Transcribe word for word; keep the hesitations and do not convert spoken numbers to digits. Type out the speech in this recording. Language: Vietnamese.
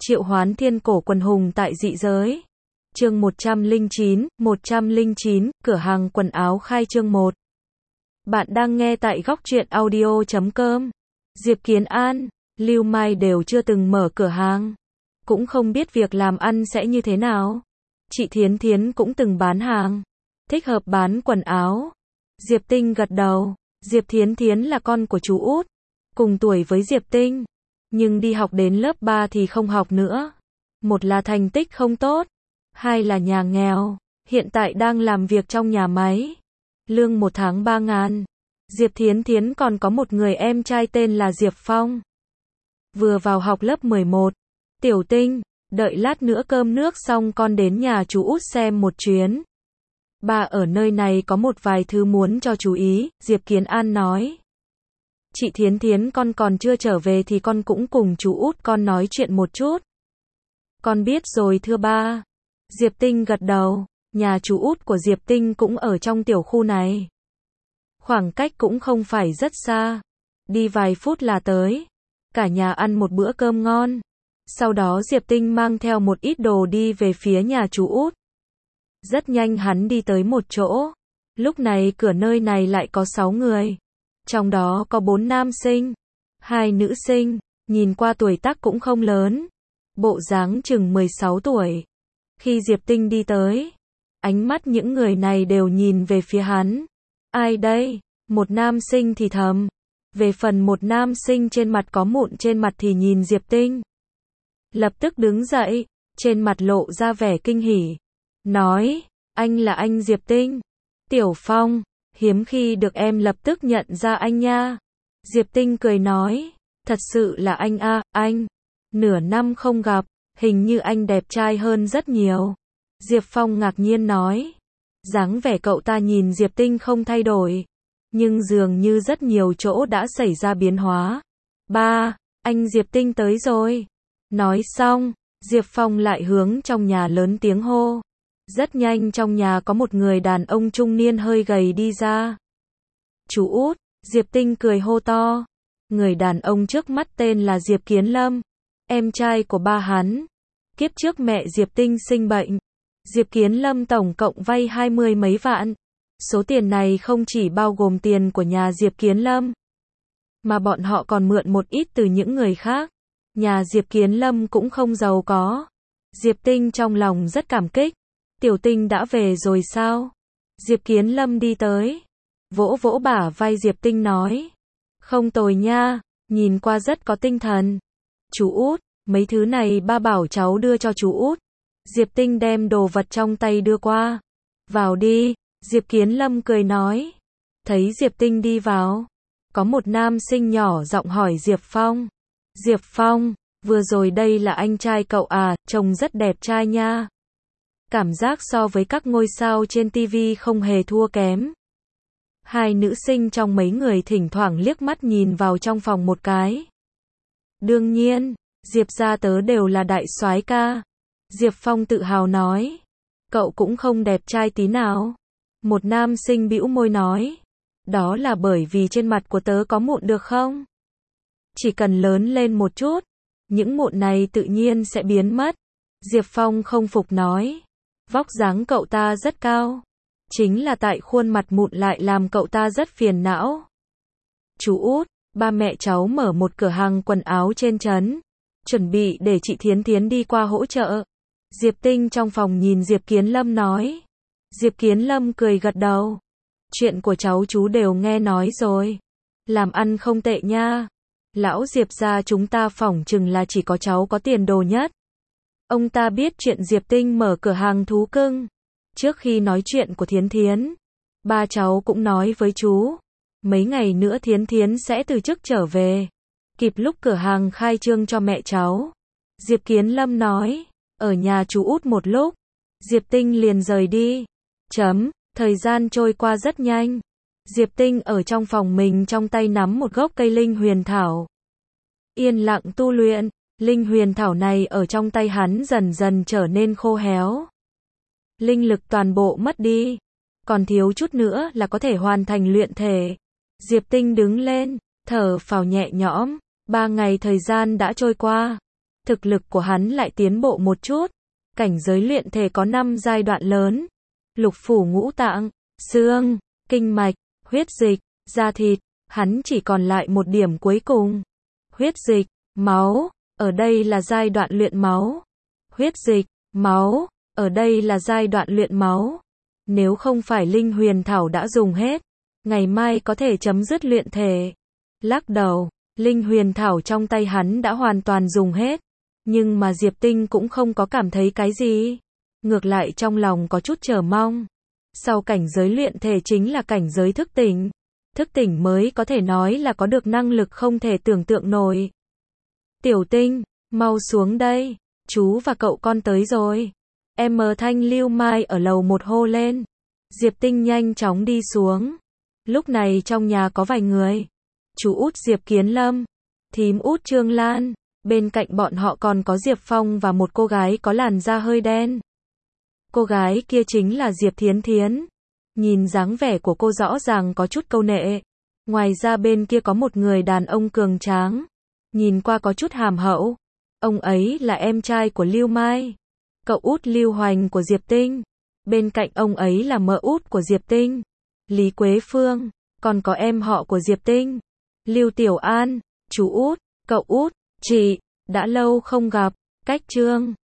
Triệu hoán thiên cổ quần hùng tại dị giới. Chương một trăm lẻ chín, một trăm lẻ chín, cửa hàng quần áo khai trương một. Bạn đang nghe tại góc truyện audio chấm com. Diệp Kiến An, Lưu Mai đều chưa từng mở cửa hàng, cũng không biết việc làm ăn sẽ như thế nào. Chị Thiến Thiến cũng từng bán hàng, thích hợp bán quần áo. Diệp Tinh gật đầu. Diệp Thiến Thiến là con của chú út, cùng tuổi với Diệp Tinh, nhưng đi học đến lớp ba thì không học nữa. Một là thành tích không tốt, hai là nhà nghèo, hiện tại đang làm việc trong nhà máy, lương một tháng ba ngàn. Diệp Thiến Thiến còn có một người em trai tên là Diệp Phong, vừa vào học lớp mười một. Tiểu Tinh, đợi lát nữa cơm nước xong con đến nhà chú út xem một chuyến. Ba ở nơi này có một vài thứ muốn cho chú ý, Diệp Kiến An nói. Chị Thiến Thiến con còn chưa trở về thì con cũng cùng chú út con nói chuyện một chút. Con biết rồi thưa ba. Diệp Tinh gật đầu, nhà chú út của Diệp Tinh cũng ở trong tiểu khu này. Khoảng cách cũng không phải rất xa, đi vài phút là tới. Cả nhà ăn một bữa cơm ngon. Sau đó Diệp Tinh mang theo một ít đồ đi về phía nhà chú út. Rất nhanh hắn đi tới một chỗ. Lúc này cửa nơi này lại có sáu người. Trong đó có bốn nam sinh, hai nữ sinh, nhìn qua tuổi tác cũng không lớn. Bộ dáng chừng mười sáu tuổi. Khi Diệp Tinh đi tới, ánh mắt những người này đều nhìn về phía hắn. Ai đây? Một nam sinh thì thầm. Về phần một nam sinh trên mặt có mụn trên mặt thì nhìn Diệp Tinh. Lập tức đứng dậy, trên mặt lộ ra vẻ kinh hỉ. Nói, anh là anh Diệp Tinh. Tiểu Phong, hiếm khi được em lập tức nhận ra anh nha. Diệp Tinh cười nói, thật sự là anh a, à, anh. Nửa năm không gặp, hình như anh đẹp trai hơn rất nhiều. Diệp Phong ngạc nhiên nói, dáng vẻ cậu ta nhìn Diệp Tinh không thay đổi, nhưng dường như rất nhiều chỗ đã xảy ra biến hóa. Ba, anh Diệp Tinh tới rồi. Nói xong, Diệp Phong lại hướng trong nhà lớn tiếng hô. Rất nhanh trong nhà có một người đàn ông trung niên hơi gầy đi ra. Chú út, Diệp Tinh cười hô to. Người đàn ông trước mắt tên là Diệp Kiến Lâm, em trai của ba hắn. Kiếp trước mẹ Diệp Tinh sinh bệnh, Diệp Kiến Lâm tổng cộng vay hai mươi mấy vạn. Số tiền này không chỉ bao gồm tiền của nhà Diệp Kiến Lâm, mà bọn họ còn mượn một ít từ những người khác. Nhà Diệp Kiến Lâm cũng không giàu có. Diệp Tinh trong lòng rất cảm kích. Tiểu Tinh đã về rồi sao? Diệp Kiến Lâm đi tới, vỗ vỗ bả vai Diệp Tinh nói. Không tồi nha, nhìn qua rất có tinh thần. Chú út, mấy thứ này ba bảo cháu đưa cho chú út. Diệp Tinh đem đồ vật trong tay đưa qua. Vào đi, Diệp Kiến Lâm cười nói. Thấy Diệp Tinh đi vào, có một nam sinh nhỏ giọng hỏi Diệp Phong. Diệp Phong, vừa rồi đây là anh trai cậu à, trông rất đẹp trai nha. Cảm giác so với các ngôi sao trên ti vi không hề thua kém. Hai nữ sinh trong mấy người thỉnh thoảng liếc mắt nhìn vào trong phòng một cái. Đương nhiên, Diệp gia tớ đều là đại soái ca. Diệp Phong tự hào nói. Cậu cũng không đẹp trai tí nào. Một nam sinh bĩu môi nói. Đó là bởi vì trên mặt của tớ có mụn được không? Chỉ cần lớn lên một chút, những mụn này tự nhiên sẽ biến mất. Diệp Phong không phục nói. Vóc dáng cậu ta rất cao, chính là tại khuôn mặt mụn lại làm cậu ta rất phiền não. Chú út, ba mẹ cháu mở một cửa hàng quần áo trên trấn, chuẩn bị để chị Thiến Thiến đi qua hỗ trợ. Diệp Tinh trong phòng nhìn Diệp Kiến Lâm nói. Diệp Kiến Lâm cười gật đầu. Chuyện của cháu chú đều nghe nói rồi. Làm ăn không tệ nha. Lão Diệp gia chúng ta phỏng chừng là chỉ có cháu có tiền đồ nhất. Ông ta biết chuyện Diệp Tinh mở cửa hàng thú cưng. Trước khi nói chuyện của Thiến Thiến, ba cháu cũng nói với chú. Mấy ngày nữa Thiến Thiến sẽ từ chức trở về, kịp lúc cửa hàng khai trương cho mẹ cháu. Diệp Kiến Lâm nói. Ở nhà chú út một lúc, Diệp Tinh liền rời đi. Chấm, thời gian trôi qua rất nhanh. Diệp Tinh ở trong phòng mình trong tay nắm một gốc cây linh huyền thảo. Yên lặng tu luyện. Linh huyền thảo này ở trong tay hắn dần dần trở nên khô héo. Linh lực toàn bộ mất đi. Còn thiếu chút nữa là có thể hoàn thành luyện thể. Diệp Tinh đứng lên, thở phào nhẹ nhõm. Ba ngày thời gian đã trôi qua. thực lực của hắn lại tiến bộ một chút. Cảnh giới luyện thể có năm giai đoạn lớn. Lục phủ ngũ tạng, xương, kinh mạch, huyết dịch, da thịt, hắn chỉ còn lại một điểm cuối cùng. Huyết dịch, máu, ở đây là giai đoạn luyện máu. Huyết dịch, máu, ở đây là giai đoạn luyện máu. Nếu không phải linh huyền thảo đã dùng hết, ngày mai có thể chấm dứt luyện thể. Lắc đầu, linh huyền thảo trong tay hắn đã hoàn toàn dùng hết. Nhưng mà Diệp Tinh cũng không có cảm thấy cái gì. Ngược lại trong lòng có chút chờ mong. Sau cảnh giới luyện thể chính là cảnh giới thức tỉnh. Thức tỉnh mới có thể nói là có được năng lực không thể tưởng tượng nổi. Tiểu Tinh, mau xuống đây. Chú và cậu con tới rồi. Em mờ Thanh Lưu Mai ở lầu một hô lên. Diệp Tinh nhanh chóng đi xuống. Lúc này trong nhà có vài người. Chú út Diệp Kiến Lâm, thím út Trương Lan. Bên cạnh bọn họ còn có Diệp Phong và một cô gái có làn da hơi đen. Cô gái kia chính là Diệp Thiến Thiến. Nhìn dáng vẻ của cô rõ ràng có chút câu nệ. Ngoài ra bên kia có một người đàn ông cường tráng. Nhìn qua có chút hàm hậu. Ông ấy là em trai của Lưu Mai. Cậu út Lưu Hoành của Diệp Tinh. Bên cạnh ông ấy là mợ út của Diệp Tinh, Lý Quế Phương. Còn có em họ của Diệp Tinh, Lưu Tiểu An. Chú út, cậu út, chị, đã lâu không gặp. Cách Trương